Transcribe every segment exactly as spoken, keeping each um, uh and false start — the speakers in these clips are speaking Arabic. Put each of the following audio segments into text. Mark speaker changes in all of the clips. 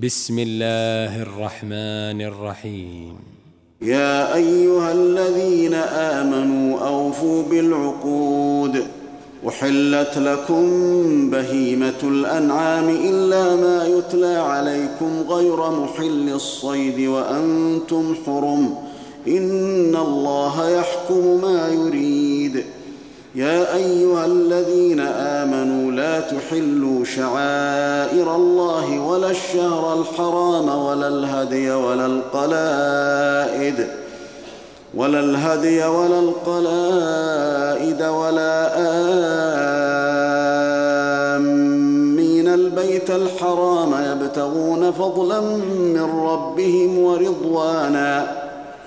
Speaker 1: بسم الله الرحمن الرحيم.
Speaker 2: يا أيها الذين آمنوا أوفوا بالعقود. أحلت لكم بهيمة الأنعام إلا ما يتلى عليكم غير محل الصيد وأنتم حرم، إن الله يحكم ما يريد. يا أيها الذين آمنوا لا تحلوا شعائر الله ولا الشهر الحرام ولا الهدي ولا القلائد ولا الهدي ولا القلائد ولا آمين البيت الحرام يبتغون فضلا من ربهم ورضوانا.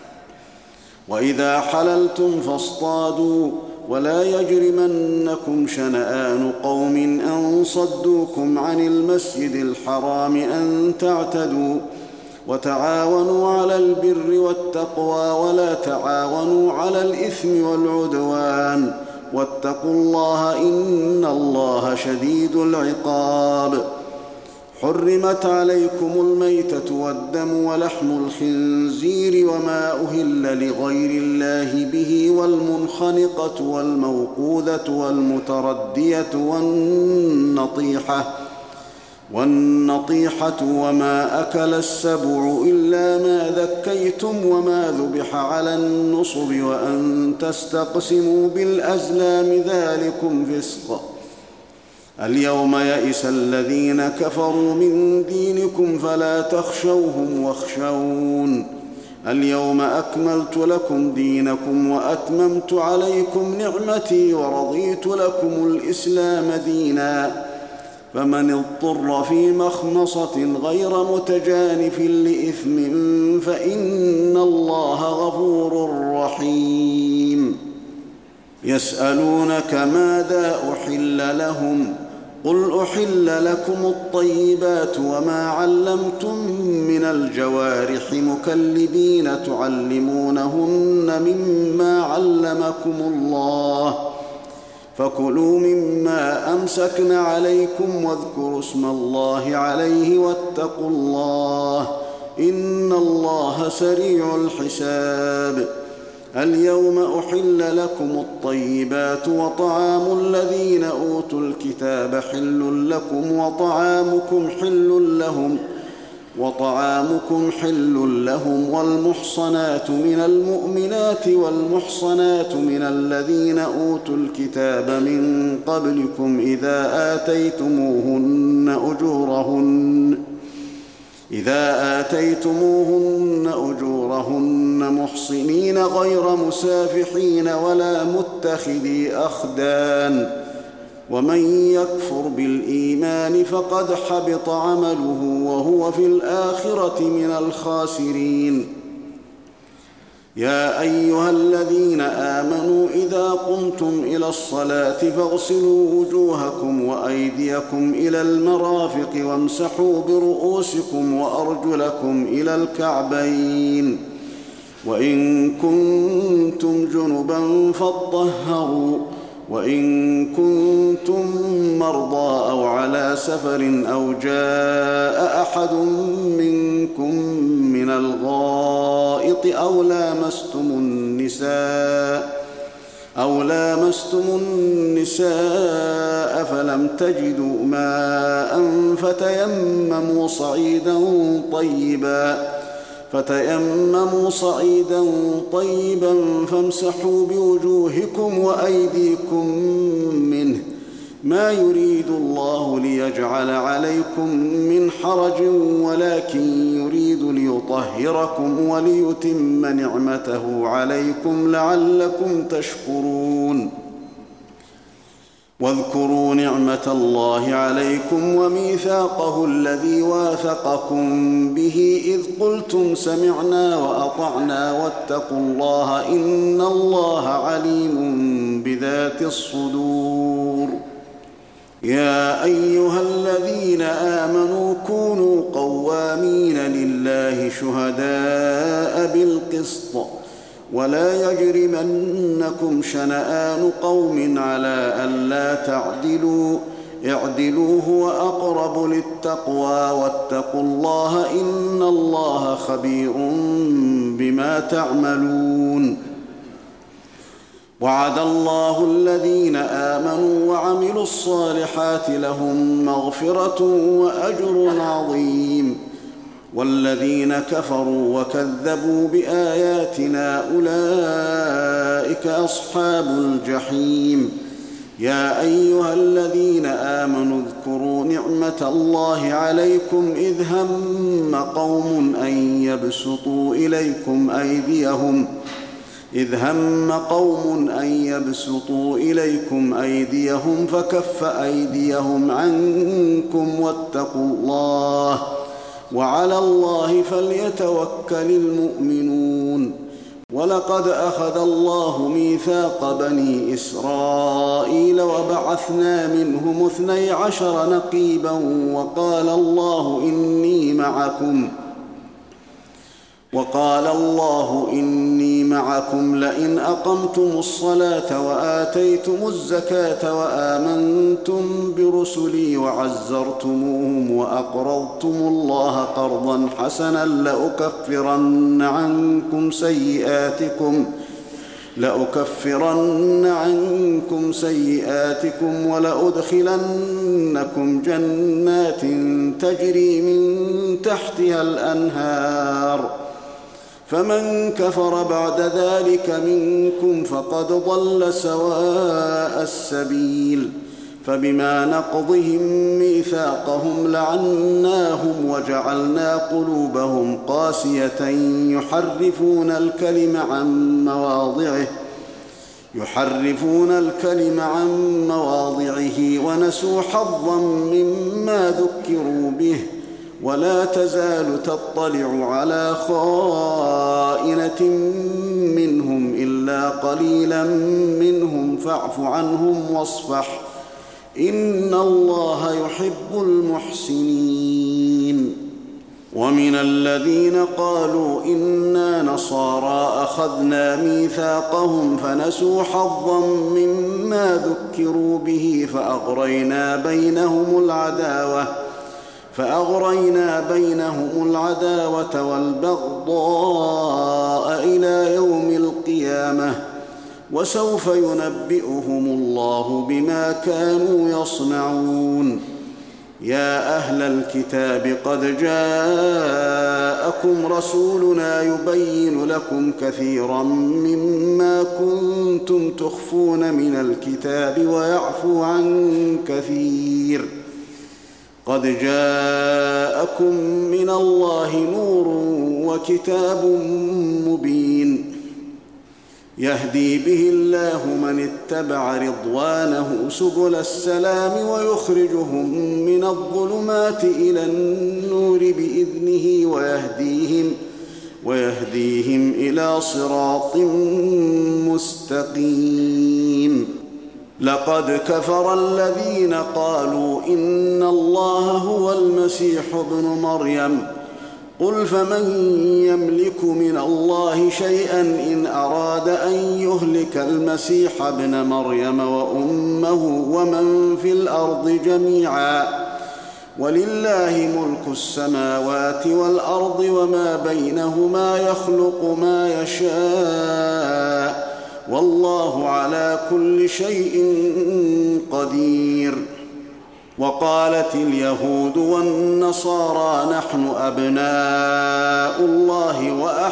Speaker 2: وإذا حللتم فاصطادوا ولا يجرمنكم شنآن قوم أن صدوكم عن المسجد الحرام أن تعتدوا. وتعاونوا على البر والتقوى ولا تعاونوا على الإثم والعدوان، واتقوا الله إن الله شديد العقاب. حرمت عليكم الميتة والدم ولحم الخنزير وما أهل لغير الله به والمنخنقة والموقوذة والمتردية والنطيحة والنطيحة وما أكل السبع إلا ما ذكيتم وما ذبح على النصب وأن تستقسموا بالأزلام ذلكم فسق. اليوم يئس الذين كفروا من دينكم فلا تخشوهم واخشون. اليوم أكملت لكم دينكم وأتممت عليكم نعمتي ورضيت لكم الإسلام دينا. فمن اضطر في مخمصة غير متجانف لإثم فإن الله غفور رحيم. يسألونك ماذا أحل لهم؟ قل أحل لكم الطيبات وما علمتم من الجوارح مكلبين تعلمونهن مما علمكم الله، فكلوا مما أمسكن عليكم واذكروا اسم الله عليه واتقوا الله إن الله سريع الحساب. اليوم أحل لكم الطيبات وطعام الذين أوتوا الكتاب حل لكم وطعامكم حل لهم وطعامكم حل لهم والمحصنات من المؤمنات والمحصنات من الذين أوتوا الكتاب من قبلكم إذا آتيتموهن أجورهن إذا آتيتموهن أجورهن محصنين غير مسافحين ولا متخذي أخدان. ومن يكفر بالإيمان فقد حبط عمله وهو في الآخرة من الخاسرين. يا أيها الذين آمنوا إذا قمتم إلى الصلاة فاغسلوا وجوهكم وأيديكم إلى المرافق وامسحوا برؤوسكم وأرجلكم إلى الكعبين، وإن كنتم جنبا فاطهروا، وإن كنتم مرضى أو على سفر أو جاء أحد منكم من الغائط أو لامستم النساء أو لامستم النساء فلم تجدوا ماء فتيمموا صعيدا طيبا فتيمموا صعيدا طيبا فامسحوا بوجوهكم وأيديكم منه، ما يريد الله ليجعل عليكم من حرج ولكن يريد ليطهركم وليتم نعمته عليكم لعلكم تشكرون. واذكروا نعمة الله عليكم وميثاقه الذي واثقكم به إذ قلتم سمعنا وأطعنا واتقوا الله إن الله عليم بذات الصدور. يا أيها الذين آمنوا كونوا قوامين لله شهداء بالقسط ولا يجرمنكم شنآن قوم على ألا تعدلوا اعدلوا هو أقرب للتقوى واتقوا الله إن الله خبير بما تعملون. وعد الله الذين آمنوا وعملوا الصالحات لهم مغفرة وأجر عظيم، والذين كفروا وكذبوا بآياتنا أولئك أصحاب الجحيم. يا أيها الذين آمنوا اذكروا نعمة الله عليكم إذ هم قوم أن يبسطوا إليكم أيديهم إذ هم قوم أن يبسطوا إليكم أيديهم فكف أيديهم عنكم واتقوا الله وعلى الله فليتوكل المؤمنون. ولقد أخذ الله ميثاق بني إسرائيل وبعثنا منهم اثني عشر نقيبا وقال الله إني معكم وقال الله إني معكم لئن أقمتم الصلاة وآتيتم الزكاة وآمنتم برسلي وعزرتموهم وأقرضتم الله قرضا حسنا لأكفرن عنكم سيئاتكم لأكفرن عنكم سيئاتكم ولأدخلنكم جنات تجري من تحتها الأنهار فمن كفر بعد ذلك منكم فقد ضل سواء السبيل. فبما نقضهم ميثاقهم لعناهم وجعلنا قلوبهم قاسية يحرفون الكلم عن مواضعه يحرفون الكلم عن مواضعه ونسوا حظا مما ذكروا به ولا تزال تطلع على خائنة منهم إلا قليلا منهم فاعف عنهم واصفح إن الله يحب المحسنين. ومن الذين قالوا إنا نصارى أخذنا ميثاقهم فنسوا حظا مما ذكروا به فأغرينا بينهم العداوة فأغرينا بينهم العداوة والبغضاء إلى يوم القيامة وسوف ينبئهم الله بما كانوا يصنعون. يا أهل الكتاب قد جاءكم رسولنا يبين لكم كثيرا مما كنتم تخفون من الكتاب ويعفو عن كثير. قد جاءكم من الله نور وكتاب مبين يهدي به الله من اتبع رضوانه سبل السلام ويخرجهم من الظلمات إلى النور بإذنه ويهديهم, ويهديهم إلى صراط مستقيم. لقد كفر الذين قالوا إن الله هو المسيح ابن مريم قل فمن يملك من الله شيئا إن أراد أن يهلك المسيح ابن مريم وأمه ومن في الأرض جميعا ولله ملك السماوات والأرض وما بينهما يخلق ما يشاء والله على كل شيء قدير. وقالت اليهود والنصارى نحن أبناء الله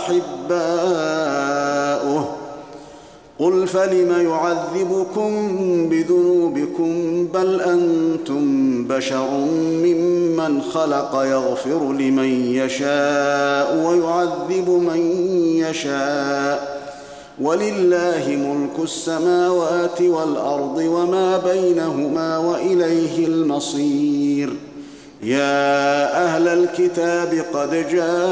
Speaker 2: وأحباؤه قل فلم يعذبكم بذنوبكم بل أنتم بشر ممن خلق يغفر لمن يشاء ويعذب من يشاء ولله ملك السماوات والأرض وما بينهما وإليه المصير. يا أهل الكتاب قد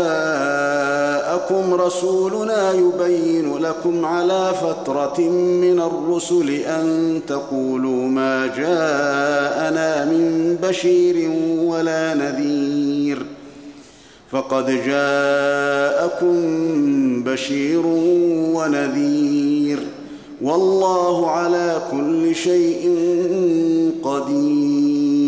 Speaker 2: جاءكم رسولنا يبين لكم على فترة من الرسل أن تقولوا ما جاءنا من بشير ولا نذير فقد جاءكم بشير ونذير والله على كل شيء قدير.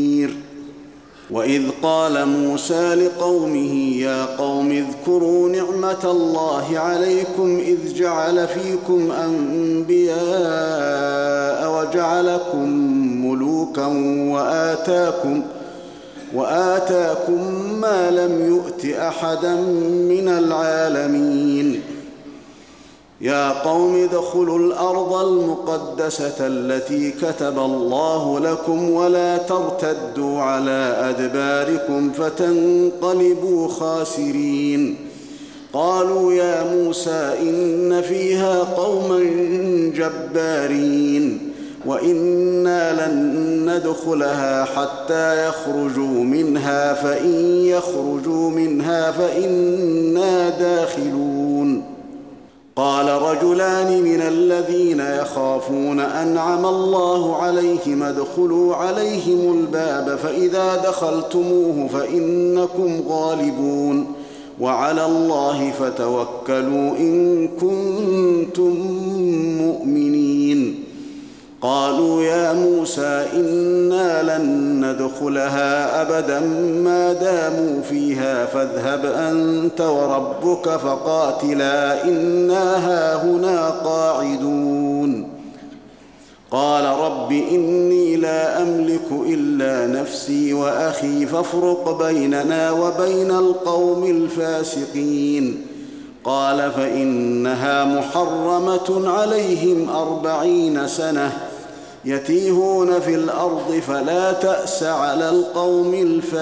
Speaker 2: وإذ قال موسى لقومه يا قوم اذكروا نعمة الله عليكم إذ جعل فيكم أنبياء وجعلكم ملوكا وآتاكم وآتاكم ما لم يؤت أحدا من العالمين يا قوم ادخلوا الأرض المقدسة التي كتب الله لكم ولا ترتدوا على أدباركم فتنقلبوا خاسرين قالوا يا موسى إن فيها قوما جبارين وإنا لن ندخلها حتى يخرجوا منها فإن يخرجوا منها فإنا داخلون قال رجلان من الذين يخافون أنعم الله عليهم ادخلوا عليهم الباب فإذا دخلتموه فإنكم غالبون وعلى الله فتوكلوا إن كنتم مؤمنين قالوا يا موسى إنا لن ندخلها أبدا ما داموا فيها فاذهب أنت وربك فقاتلا إنا هاهنا قاعدون قال رب إني لا أملك إلا نفسي وأخي فافرق بيننا وبين القوم الفاسقين قال فإنها محرمة عليهم أربعين سنة يتيهون في الأرض فلا تأس على القوم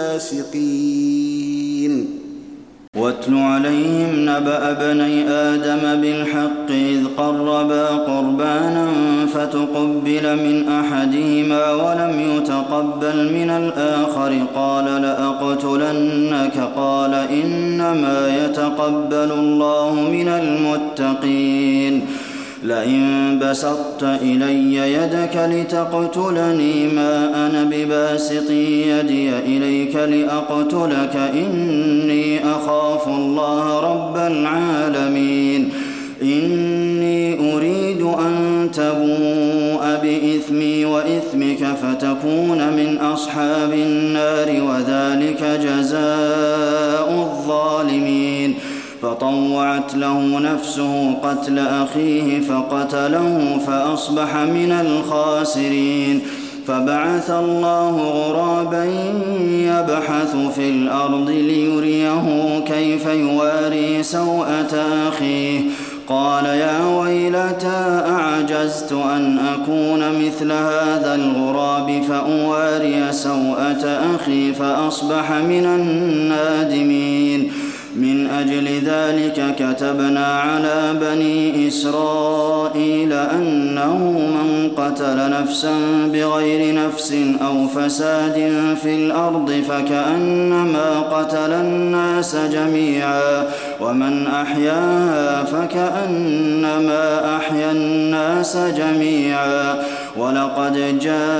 Speaker 2: الفاسقين
Speaker 3: واتل عليهم نبأ بني آدم بالحق إذ قربا قربانا فتقبل من أحدهما ولم يتقبل من الآخر قال لأقتلنك قال إنما يتقبل الله من المتقين لئن بسطت إلي يدك لتقتلني ما أنا بباسط يدي إليك لأقتلك إني أخاف الله رب العالمين إني أريد أن تبوء بإثمي وإثمك فتكون من أصحاب النار وذلك جزاء الظالمين فطوعت له نفسه قتل أخيه فقتله فأصبح من الخاسرين فبعث الله غرابا يبحث في الأرض ليريه كيف يواري سوءة أخيه قال يا ويلتى أعجزت أن أكون مثل هذا الغراب فأواري سوءة أخي فأصبح من النادمين من أجل ذلك كتبنا على بني إسرائيل أنه من قتل نفسا بغير نفس أو فساد في الأرض فكأنما قتل الناس جميعا ومن أحياها فكأنما أحيا الناس جميعا ولقد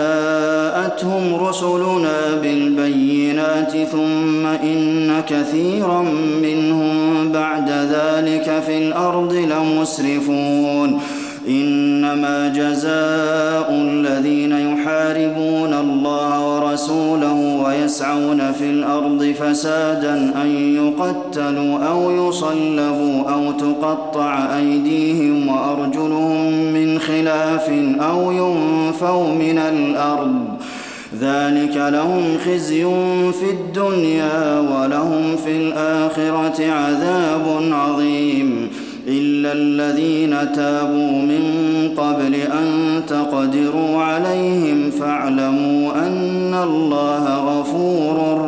Speaker 3: جاءتهم رسلنا بالبينات ثم إن كثيرا منهم بعد ذلك في الأرض لمسرفون إنما جزاء الذين يحاربون الله ورسوله ويسعون في الأرض فسادا أن يقتلوا أو يصلبوا أو تقطع أيديهم وأرجلهم من خلاف أو ينفوا من الأرض ذلك لهم خزي في الدنيا ولهم في الآخرة عذاب عظيم إلا الذين تابوا من قبل أن تقدروا عليهم فاعلموا أن الله غفور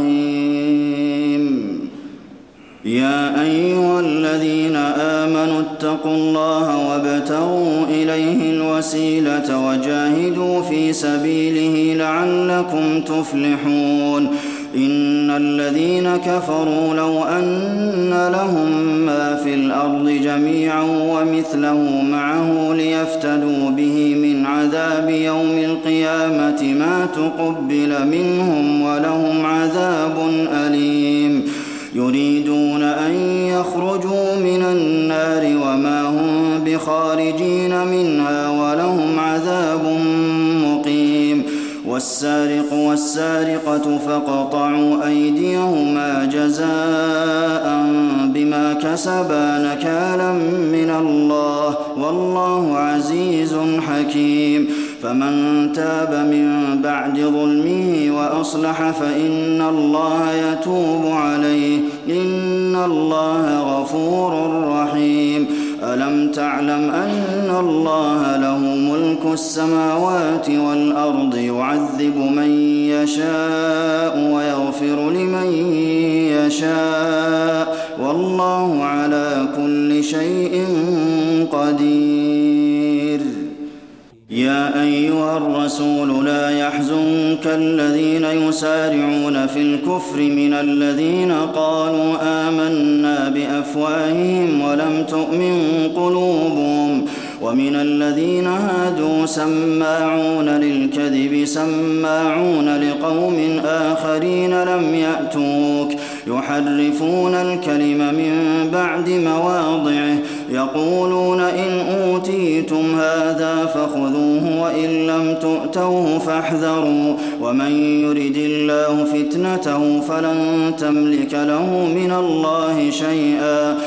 Speaker 3: رحيم يا أيها الذين آمنوا اتقوا الله وابتغوا إليه الوسيلة وجاهدوا في سبيله لعلكم تفلحون إن الذين كفروا لو أن لهم ما في الأرض جميعا ومثله معه ليفتدوا به من عذاب يوم القيامة ما تقبل منهم ولهم عذاب أليم يريدون أن يخرجوا من النار وما هم بخارجين منها ولهم عذاب مقيم والسارق والسارقة فاقطعوا أيديهما جزاء بما كسبا نكالا من الله والله عزيز حكيم فمن تاب من بعد ظلمه وأصلح فإن الله يتوب عليه إن الله غفور رحيم ألم تعلم أن الله له ملك السماوات والأرض يعذب من يشاء ويغفر لمن يشاء والله على كل شيء قدير يا أيها الرسول لا يحزنك الذين يسارعون في الكفر من الذين قالوا آمنا بأفواههم ولم تؤمن قلوبهم ومن الذين هادوا سماعون للكذب سماعون لقوم آخرين لم يأتوك يحرفون الكلم من بعد مواضعه يقولون إن أوتيتم هذا فخذوه وإن لم تؤتوه فاحذروا ومن يرد الله فتنته فلن تملك له من الله شيئا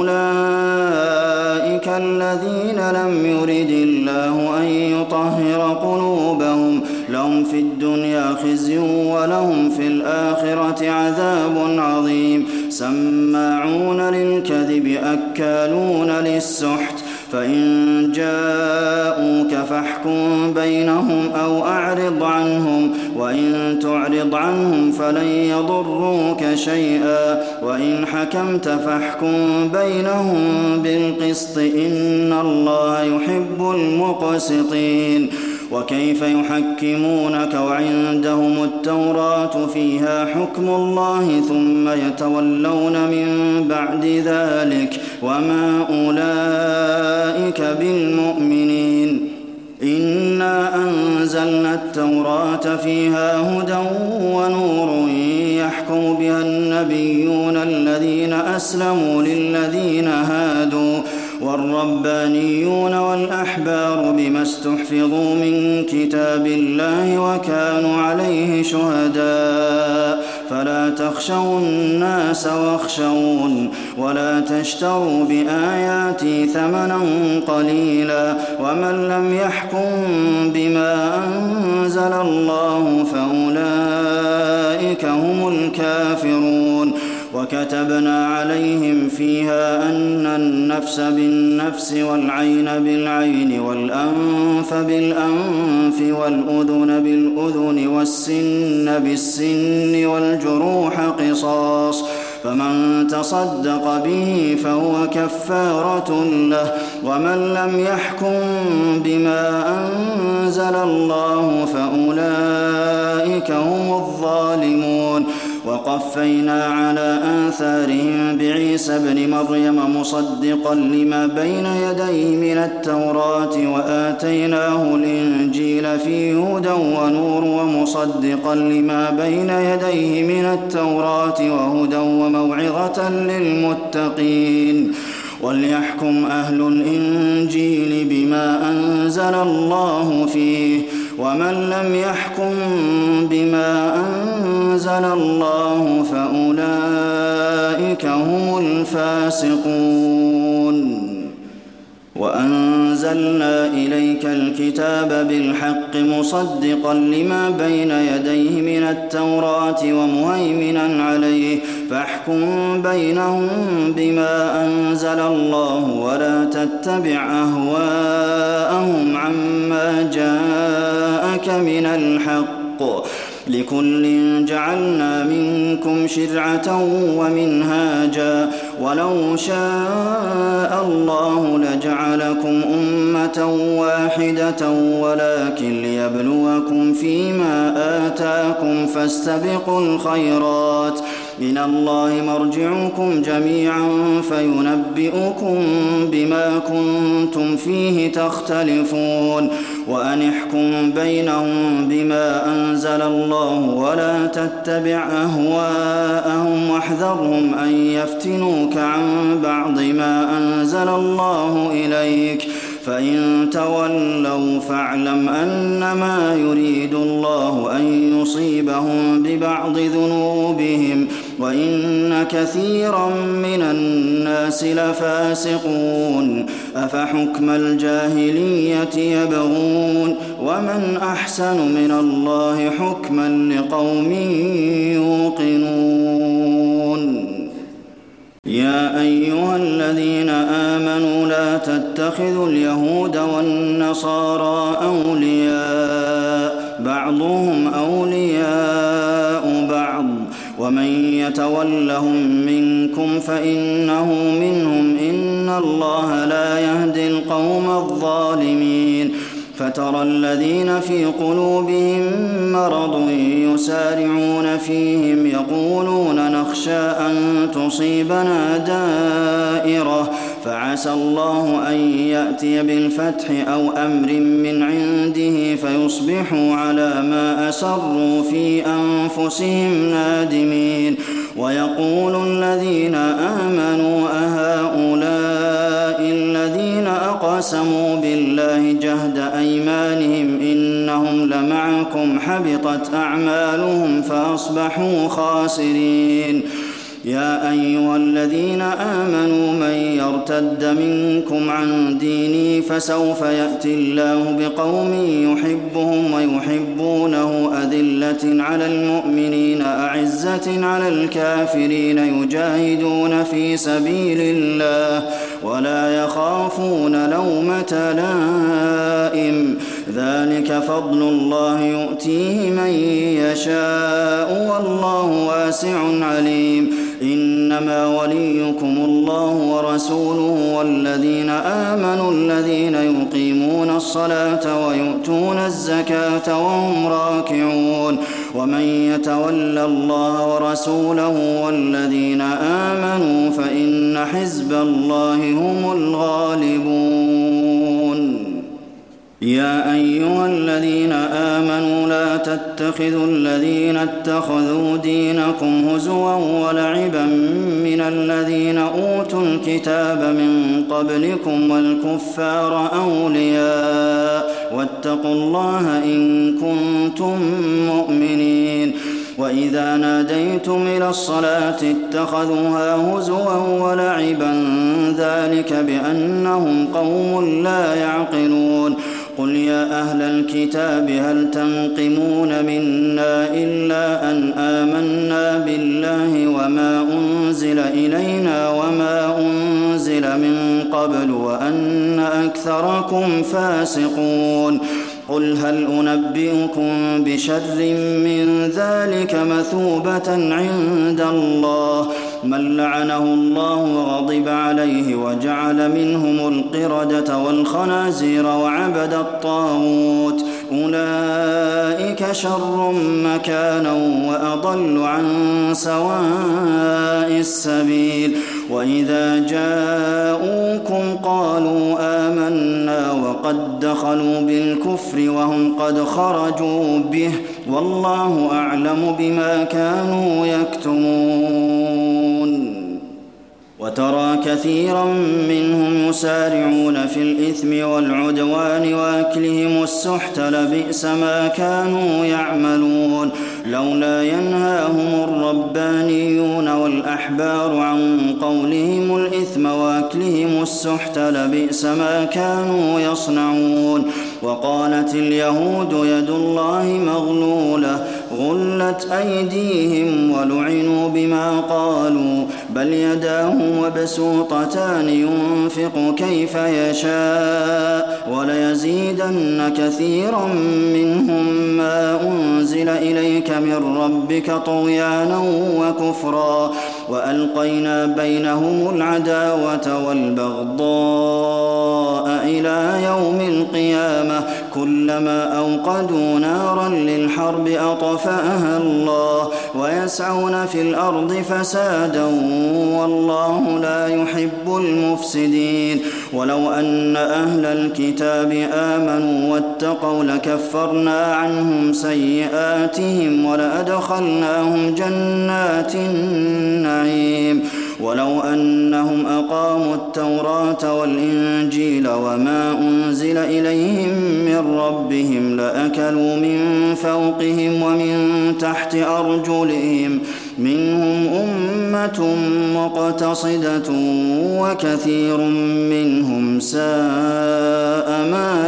Speaker 3: أولئك الذين لم يرد الله أن يطهر قلوبهم لهم في الدنيا خزي ولهم في الآخرة عذاب عظيم سماعون للكذب أكالون للسحت فإن جاءوك فاحكم بينهم أو أعرض عنهم وإن تعرض عنهم فلن يضروك شيئا وإن حكمت فاحكم بينهم بالقسط إن الله يحب المقسطين وكيف يحكمونك وعندهم التوراة فيها حكم الله ثم يتولون من بعد ذلك وما أولئك بالمؤمنين إنا أنزلنا التوراة فيها هدى ونور يحكم بها النبيون الذين أسلموا للذين هادوا والربانيون والأحبار بما استحفظوا من كتاب الله وكانوا عليه شهداء فلا تخشوا الناس واخشون ولا تشتروا بآياتي ثمنا قليلا ومن لم يحكم بما أنزل الله فأولئك هم الكافرون وكتبنا عليهم فيها أن النفس بالنفس والعين بالعين والأنف بالأنف والأذن بالأذن والسن بالسن والجروح قصاص فمن تصدق به فهو كفارة له ومن لم يحكم بما أنزل الله فأولئك هم الظالمون وقفينا على آثارهم بعيسى ابن مريم مصدقا لما بين يديه من التوراة وآتيناه الإنجيل فيه هدى ونور ومصدقا لما بين يديه من التوراة وهدى وموعظة للمتقين وليحكم أهل الإنجيل بما أنزل الله فيه ومن لم يحكم بما أنزل الله فأولئك هم الفاسقون وأنزلنا إليك الكتاب بالحق مصدقا لما بين يديه من التوراة ومهيمنا عليه فاحكم بينهم بما أنزل الله ولا تتبع أهواءهم عما جاءك من الحق لكل جعلنا منكم شرعة ومنهاجا ولو شاء الله لجعلكم أمة واحدة ولكن ليبلوكم فيما آتاكم فاستبقوا الخيرات إلى الله مرجعكم جميعا فينبئكم بما كنتم فيه تختلفون وأن احكم بينهم بما أنزل الله ولا تتبع أهواءهم واحذرهم أن يفتنوك عن بعض ما أنزل الله إليك فإن تولوا فاعلم أنما يريد الله أن يصيبهم ببعض ذنوبهم وإن كثيرا من الناس لفاسقون أفحكم الجاهلية يبغون ومن أحسن من الله حكما لقوم يوقنون يا أيها الذين آمنوا لا تتخذوا اليهود والنصارى أولياء بعضهم أولياء بعض ومن يتولهم منكم فإنه منهم إن الله لا يهدي القوم الظالمين فترى الذين في قلوبهم مرض يسارعون فيهم يقولون نخشى أن تصيبنا دائرة فعسى الله أن يأتي بالفتح أو أمر من عنده فيصبحوا على ما أسروا في أنفسهم نادمين ويقول الذين آمنوا أهؤلاء الذين أقسموا بالله جهد أيمانهم إنهم لمعكم حبطت أعمالهم فأصبحوا خاسرين يا أيها الذين آمنوا من يرتد منكم عن دينه فسوف يأتي الله بقوم يحبهم ويحبونه أذلة على المؤمنين أعزة على الكافرين يجاهدون في سبيل الله ولا يخافون لومة لائم ذلك فضل الله يؤتيه من يشاء والله واسع عليم إنما وليكم الله ورسوله والذين آمنوا الذين يقيمون الصلاة ويؤتون الزكاة وهم راكعون ومن يتول الله ورسوله والذين آمنوا فإن حزب الله هم الغالبون يا أيها الذين آمنوا لا تتخذوا الذين اتخذوا دينكم هزوا ولعبا من الذين أوتوا الكتاب من قبلكم والكفار أولياء واتقوا الله إن كنتم مؤمنين وإذا ناديتم إلى الصلاة اتخذوها هزوا ولعبا ذلك بأنهم قوم لا يعقلون قل يا أهل الكتاب هل تنقمون منا إلا أن آمنا بالله وما أنزل إلينا وما أنزل من قبل وأن أكثركم فاسقون قل هل أنبئكم بشر من ذلك مثوبة عند الله من لعنه الله وغضب عليه وجعل منهم القردة والخنازير وعبد الطاغوت أولئك شر مكانا وأضل عن سواء السبيل وإذا جاءوكم قالوا آمنا وقد دخلوا بالكفر وهم قد خرجوا به والله أعلم بما كانوا يكتمون وترى كثيرا منهم يسارعون في الإثم والعدوان وأكلهم السحت لبئس ما كانوا يعملون لولا ينهاهم الربانيون والأحبار عن قولهم الإثم وأكلهم السحت لبئس ما كانوا يصنعون وقالت اليهود يد الله مغلولة غلت أيديهم ولعنوا بما قالوا بل يداه مبسوطتان ينفق كيف يشاء وليزيدن كثيرا منهم ما أنزل إليك من ربك طغيانا وكفرا وألقينا بينهم العداوة والبغضاء إلى يوم القيامة كلما أوقدوا نارا للحرب أطفأها الله ويسعون في الأرض فسادا والله لا يحب المفسدين ولو أن أهل الكتاب آمنوا واتقوا لكفرنا عنهم سيئاتهم ولأدخلناهم جنات النعيم ولو أنهم أقاموا التوراة والإنجيل وما أنزل إليهم من ربهم لأكلوا من فوقهم ومن تحت أرجلهم منهم أمة مقتصدة وكثير منهم ساء ما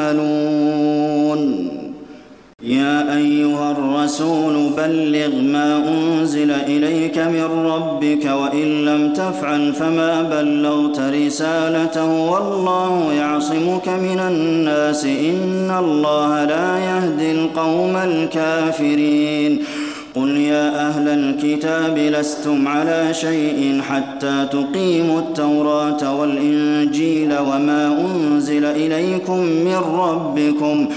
Speaker 3: يعملون يا أيها الرسول بلغ ما أنزل إليك من ربك وإن لم تفعل فما بلغت رسالته والله يعصمك من الناس إن الله لا يهدي القوم الكافرين قل يا أهل الكتاب لستم على شيء حتى تقيموا التوراة والإنجيل وما أنزل إليكم من ربكم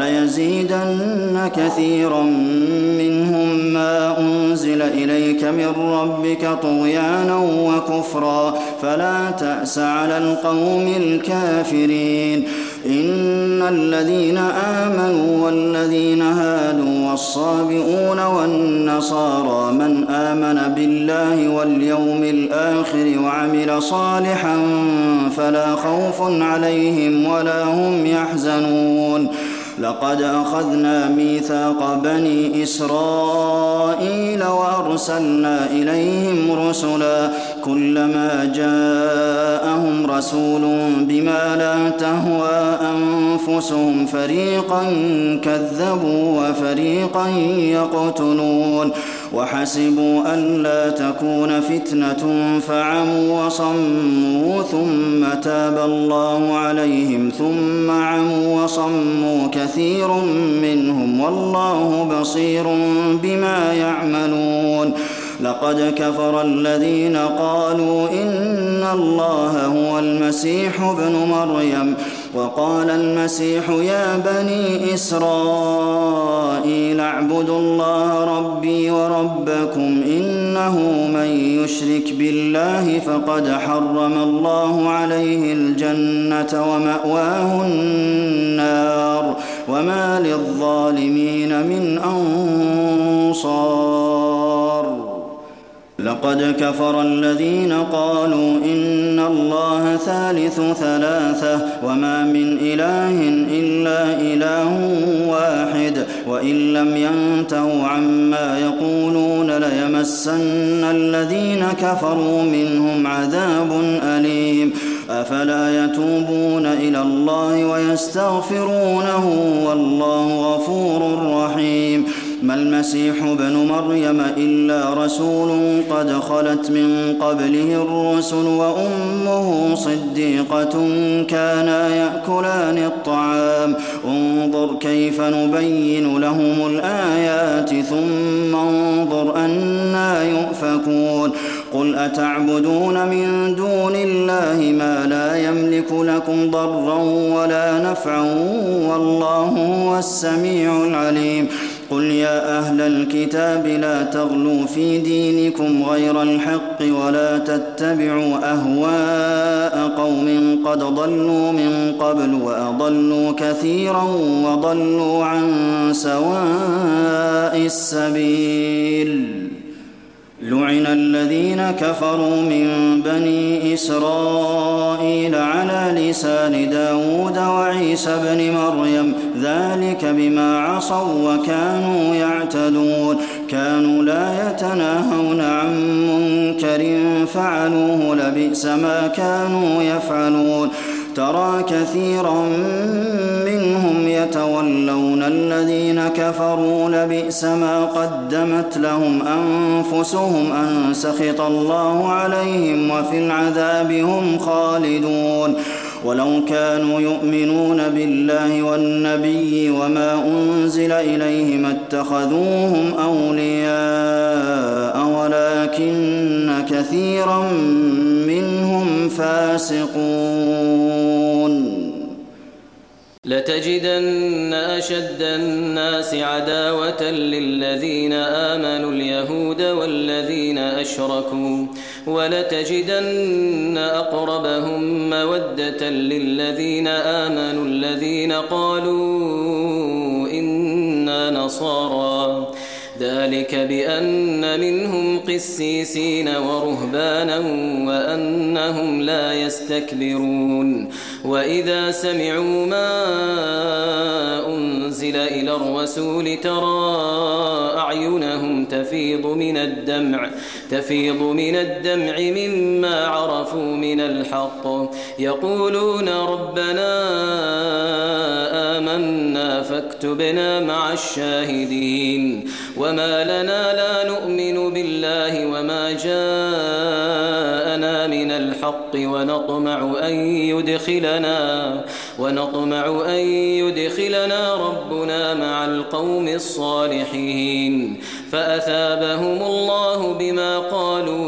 Speaker 3: وليزيدن كثيرا منهم ما أنزل إليك من ربك طغيانا وكفرا فلا تأس على القوم الكافرين إن الذين آمنوا والذين هادوا والصابئون والنصارى من آمن بالله واليوم الآخر وعمل صالحا فلا خوف عليهم ولا هم يحزنون لقد أخذنا ميثاق بني إسرائيل وأرسلنا إليهم رسلا كلما جاءهم رسول بما لا تهوى أنفسهم فريقا كذبوا وفريقا يقتلون وحسبوا ألا تكون فتنة فعموا وصموا ثم تاب الله عليهم ثم عموا وصموا كثير منهم والله بصير بما يعملون لقد كفر الذين قالوا إن الله هو المسيح ابن مريم وقال المسيح يا بني إسرائيل اعبدوا الله ربي وربكم إنه من يشرك بالله فقد حرم الله عليه الجنة ومأواه النار وما للظالمين من أنصار لقد كفر الذين قالوا إن الله ثالث ثلاثة وما من إله إلا إله واحد وإن لم ينتهوا عما يقولون ليمسن الذين كفروا منهم عذاب أليم أفلا يتوبون إلى الله ويستغفرونه والله غفور رحيم ما المسيح ابن مريم إلا رسول قد خلت من قبله الرسل وأمه صديقة كانا يأكلان الطعام انظر كيف نبين لهم الآيات ثم انظر أنا يؤفكون قل أتعبدون من دون الله ما لا يملك لكم ضرا ولا نفعا والله هو السميع العليم قل يا أهل الكتاب لا تغلوا في دينكم غير الحق ولا تتبعوا أهواء قوم قد ضلوا من قبل وأضلوا كثيرا وضلوا عن سواء السبيل لعن الذين كفروا من بني إسرائيل على لسان داود وعيسى بن مريم ذلك بما عصوا وكانوا يعتدون كانوا لا يتناهون عن منكر فعلوه لبئس ما كانوا يفعلون ترى كثيرا منهم يتولون الذين كفروا لبئس ما قدمت لهم أنفسهم أن سخط الله عليهم وفي العذاب هم خالدون ولو كانوا يؤمنون بالله والنبي وما أنزل إليه ما اتخذوهم أولياء ولكن كثيرا منهم فاسقون
Speaker 4: لتجدن أشد الناس عداوة للذين آمنوا اليهود والذين أشركوا ولتجدن أقربهم مودة للذين آمنوا الذين قالوا إنا نصارى ذلك بأن منهم قسيسين ورهبانا وأنهم لا يستكبرون وإذا سمعوا ما أنزل إلى الرسول ترى أعينهم تفيض من الدمع تفيض من الدمع مما عرفوا من الحق يقولون ربنا آمنا فاكتبنا مع الشاهدين وما لنا لا نؤمن بالله وما جاءنا من الحق ونطمع أن يدخلنا ونطمع أن يدخلنا ربنا مع القوم الصالحين فأثابهم الله بما قالوا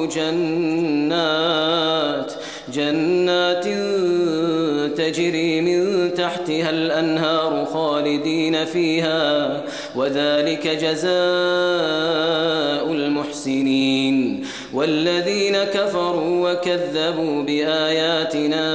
Speaker 4: جنات جنات تجري من تحتها الأنهار خالدين فيها وذلك جزاء المحسنين والذين كفروا وكذبوا بآياتنا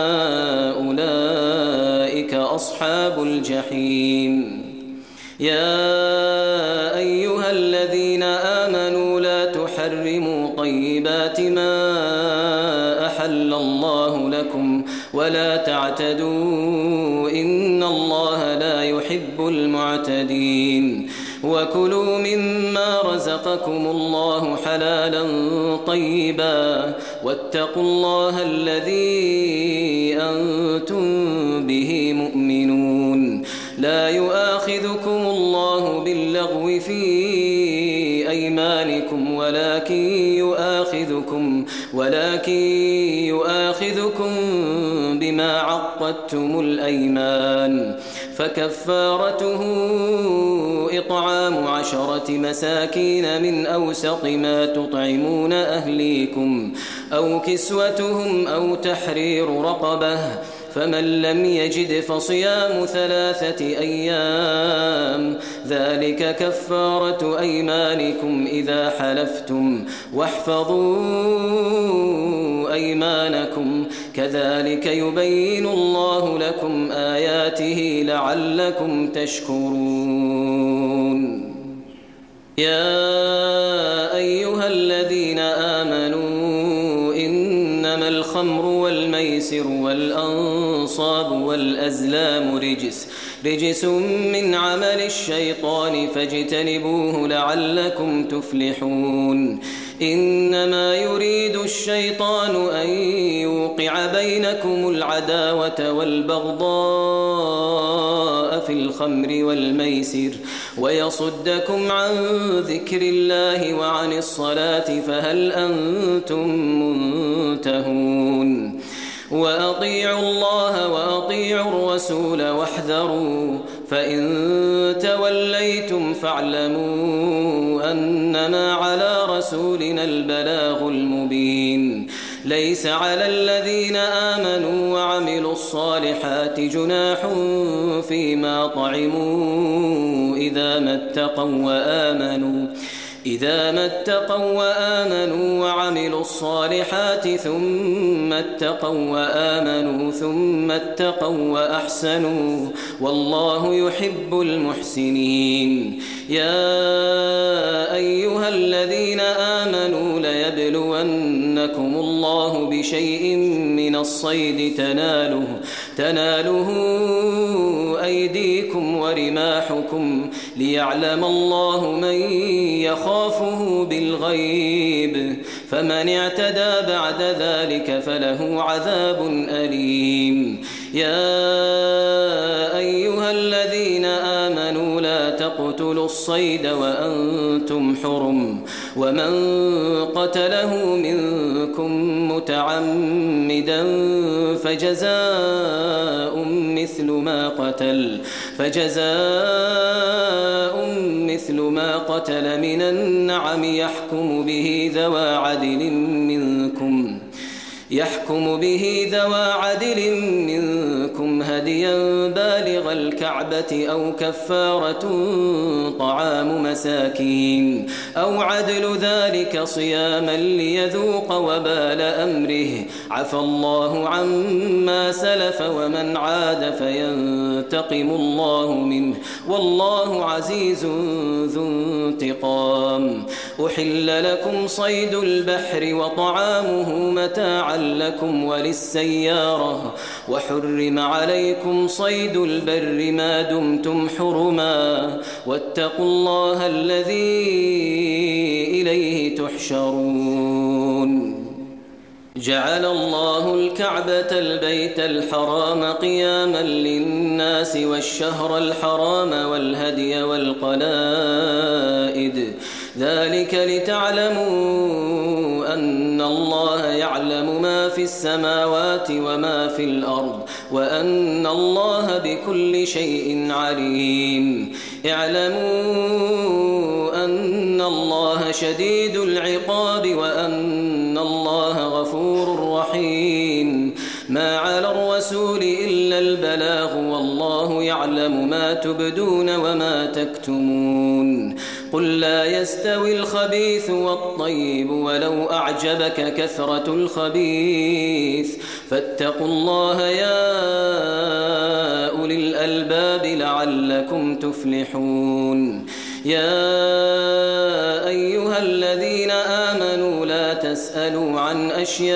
Speaker 4: أولئك أصحاب الجحيم يا أيها الذين آمنوا لا تحرموا طيبات ما أحل الله لكم ولا تعتدوا إن الله لا يحب المعتدين وكلوا مما رزقكم الله حلالا طيبا واتقوا الله الذي أنتم به مؤمنون لا يؤاخذكم الله باللغو في أيمانكم ولكن يؤاخذكم ولكن يؤاخذكم بما عقدتم الأيمان فكفارته إطعام عشرة مساكين من أوسط ما تطعمون أهليكم أو كسوتهم أو تحرير رقبة فمن لم يجد فصيام ثلاثة أيام ذلك كفارة أيمانكم إذا حلفتم واحفظوا أيمانكم كذلك يبين الله لكم آياته لعلكم تشكرون يا أيها الذين آمنوا إنما الخمر والميسر والأنصاب والأزلام رجس رجس من عمل الشيطان فاجتنبوه لعلكم تفلحون إنما يريد الشيطان أن يوقع بينكم العداوة والبغضاء في الخمر والميسر ويصدكم عن ذكر الله وعن الصلاة فهل أنتم منتهون وأطيعوا الله وأطيعوا الرسول واحذروا فإن توليتم فاعلموا أنما على رسولنا البلاغ المبين ليس على الذين آمنوا وعملوا الصالحات جناح فيما طعموا إذا ما اتقوا وآمنوا إذا ما اتقوا وآمنوا وعملوا الصالحات ثم اتقوا وآمنوا ثم اتقوا وأحسنوا والله يحب المحسنين يا أيها الذين آمنوا ليبلونكم الله بشيء من الصيد تناله تناله أيديكم ورماحكم ليعلم الله من يخافه بالغيب فمن اعتدى بعد ذلك فله عذاب أليم يا أيها الذين آمنوا لا تقتلوا الصيد وأنتم حرم ومن قتله منكم متعمدا فجزاء مثل ما قتل فجزاء مثل ما قتل من النعم يحكم به ذوى عدل منكم يحكم به ذوى عدل منكم هديا بالغ الكعبة أو كفارة طعام مساكين أو عدل ذلك صياما ليذوق وبال أمره عفى الله عما سلف ومن عاد فينتقم الله منه والله عزيز ذو انتقام أحل لكم صيد البحر وطعامه متاعا لكم وللسيارة وحرم عليكم صيد البر ما دمتم حرما واتقوا الله الذي إليه تحشرون جعل الله الكعبة البيت الحرام قياما للناس والشهر الحرام والهدي والقلائد ذلك لتعلموا أن الله يعلم ما في السماوات وما في الأرض وأن الله بكل شيء عليم اعلموا أن الله شديد العقاب وأن الله غفور رحيم ما على الرسول إلا البلاغ والله يعلم ما تبدون وما تكتمون قل لا يستوي الخبيث والطيب ولو أعجبك كثرة الخبيث فاتقوا الله يا أولي الألباب لعلكم تفلحون يا أيها الذين آمنوا لا تسألوا عن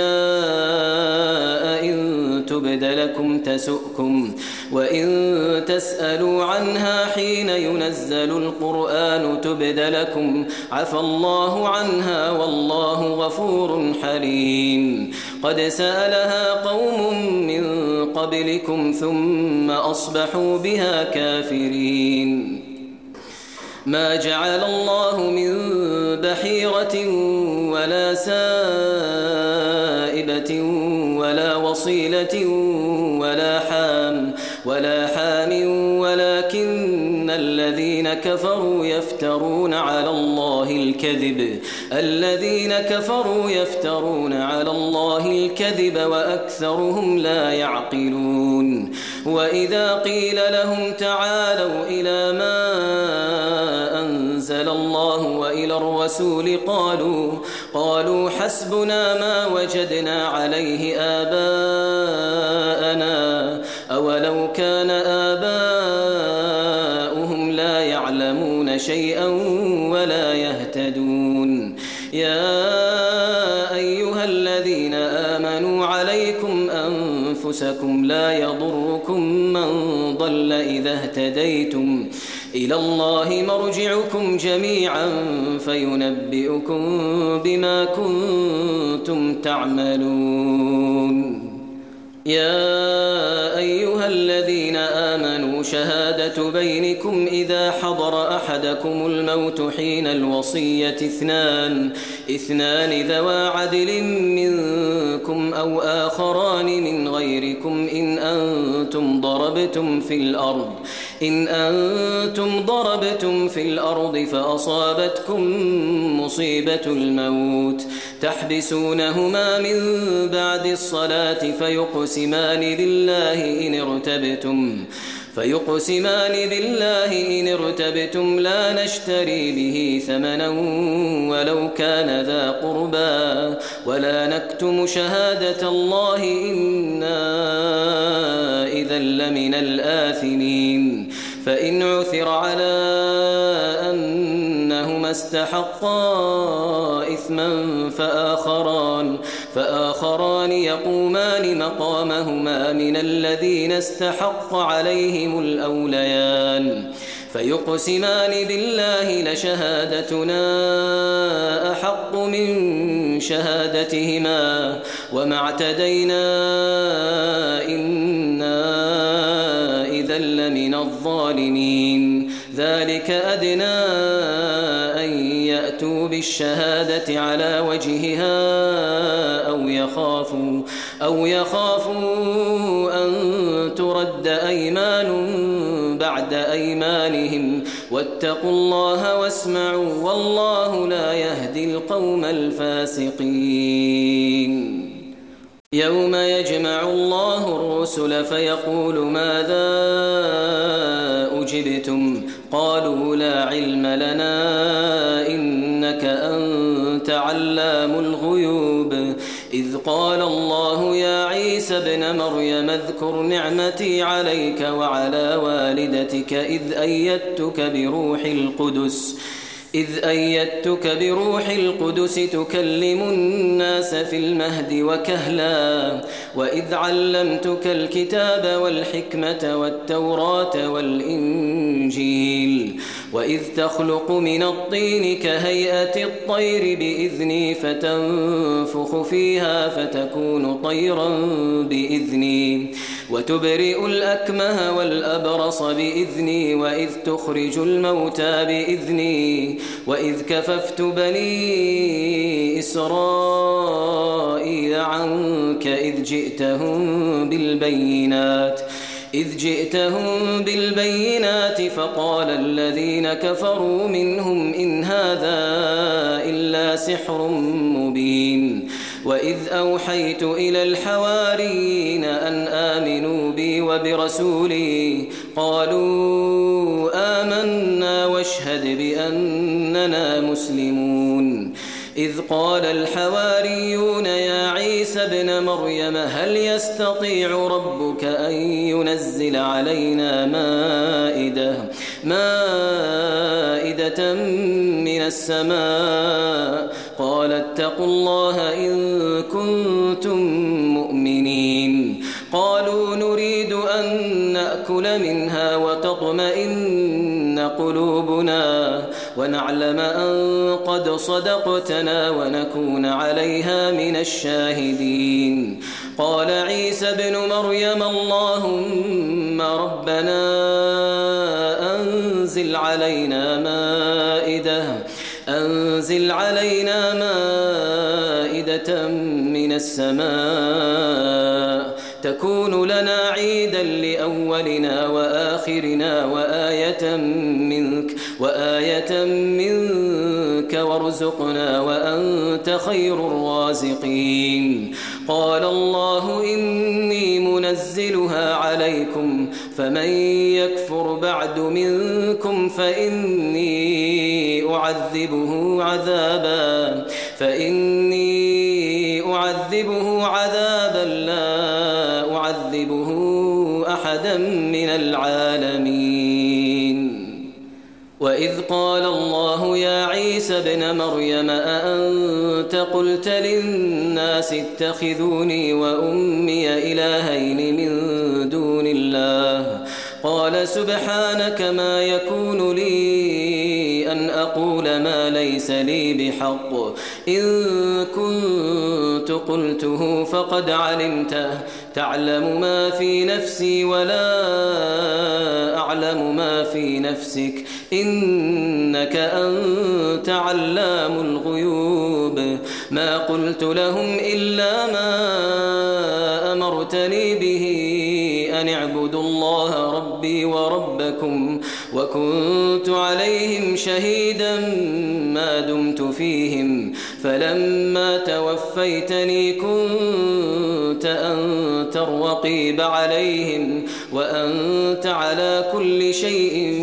Speaker 4: أشياء إن تبد لكم تسؤكم وإن تسألوا عنها حين ينزل القرآن تبد لكم عفى الله عنها والله غفور حليم قد سألها قوم من قبلكم ثم أصبحوا بها كافرين ما جعل الله من بحيرة ولا سائبة ولا وصيلة ولا حام ولا حام ولكن الذين كفروا يفترون على الله الكذب الذين كفروا يفترون على الله الكذب وأكثرهم لا يعقلون وإذا قيل لهم تعالوا إلى ما أنزل الله وإلى الرسول قالوا قالوا حسبنا ما وجدنا عليه آباءنا أولو كان آباؤهم لا يعلمون شيئا ولا يهتدون يا أيها الذين آمنوا عليكم أنفسكم لا يضركم من ضل إذا اهتديتم إلى الله مرجعكم جميعا فينبئكم بما كنتم تعملون يا أيها الذين آمنوا شهادة بينكم إذا حضر أحدكم الموت حين الوصية اثنان اثنان ذوى عدل منكم أو آخران من غيركم إن أنتم ضربتم في الأرض إن أنتم ضربتم في الأرض فأصابتكم مصيبة الموت تحبسونهما من بعد الصلاة فيقسمان بالله إن ارتبتم فيقسمان بالله إن ارتبتم لا نشتري به ثمنا ولو كان ذا قربى ولا نكتم شهادة الله إنا إذا لمن الآثمين فإن عثر على أنهما استحقا إثما فآخران فآخران يقومان مقامهما من الذين استحق عليهم الأوليان فيقسمان بالله لشهادتنا أحق من شهادتهما وما اعتدينا إنا إذا لمن الظالمين ذلك أدنى أن يأتوا بالشهادة على وجهها أو يخافوا أو يخافوا أن ترد أيمان بعد أيمانهم واتقوا الله واسمعوا والله لا يهدي القوم الفاسقين يوم يجمع الله الرسل فيقول ماذا أجبتم قالوا لا علم لنا إنك أنت علام الغيوب إذ قال الله يا عيسى ابن مريم اذكر نعمتي عليك وعلى والدتك إذ أيدتك بروح القدس إذ أيدتك بروح القدس تكلم الناس في المهد وكهلا وإذ علمتك الكتاب والحكمة والتوراة والإنجيل وإذ تخلق من الطين كهيئة الطير بإذني فتنفخ فيها فتكون طيرا بإذني وتبرئ الأكمه والأبرص بإذني وإذ تخرج الموتى بإذني وإذ كففت بني إسرائيل عنك إذ جئتهم بالبينات إذ جئتهم بالبينات فقال الذين كفروا منهم إن هذا إلا سحر مبين وإذ أوحيت إلى الحواريين أن آمنوا بي وبرسولي قالوا آمنا واشهد بأننا مسلمون إذ قال الحواريون يا عيسى ابن مريم هل يستطيع ربك أن ينزل علينا مائدة مائدة من السماء قال اتقوا الله إن كنتم مؤمنين قالوا نريد أن نأكل منها وتطمئن قلوبنا ونعلم أن قد صدقتنا ونكون عليها من الشاهدين قال عيسى ابن مريم اللهم ربنا أنزل علينا مائدة أنزل علينا مائدة من السماء تكون لنا عيدا لأولنا وآخرنا وآية منك وآية منك وارزقنا وأنت خير الرازقين قال الله إني منزلها عليكم فمن يكفر بعد منكم فإني أعذبه عذابا فإني أعذبه عذابا لا أعذبه أحدا من العالمين وإذ قال الله يا عيسى ابن مريم أأنت قلت للناس اتخذوني وأمي إلهين من دون الله قال سبحانك ما يكون لي أن أقول ما ليس لي بحق إن كنت قلته فقد علمته تعلم ما في نفسي ولا أعلم ما في نفسك إنك أنت علام الغيوب ما قلت لهم إلا ما أمرتني به أن اعبدوا الله ربي وربكم وكنت عليهم شهيدا ما دمت فيهم فلما توفيتني كنت أنت الرقيب عليهم وأنت على كل شيء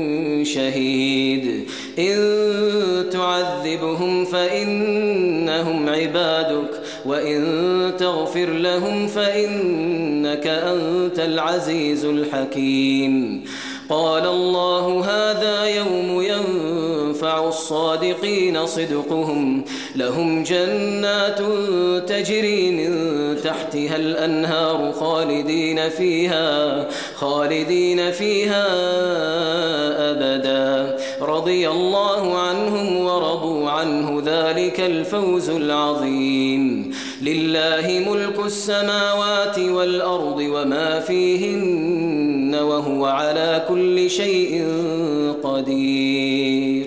Speaker 4: شهيد إن تعذبهم فإنهم عبادك وإن تغفر لهم فإنك أنت العزيز الحكيم قال الله هذا يوم ينفع الصادقين صدقهم لهم جنات تجري من تحتها الأنهار خالدين فيها خالدين فيها أبدا رضي الله عنهم ورضوا عنه ذلك الفوز العظيم لله ملك السماوات والأرض وما فيهن وهو على كل شيء قدير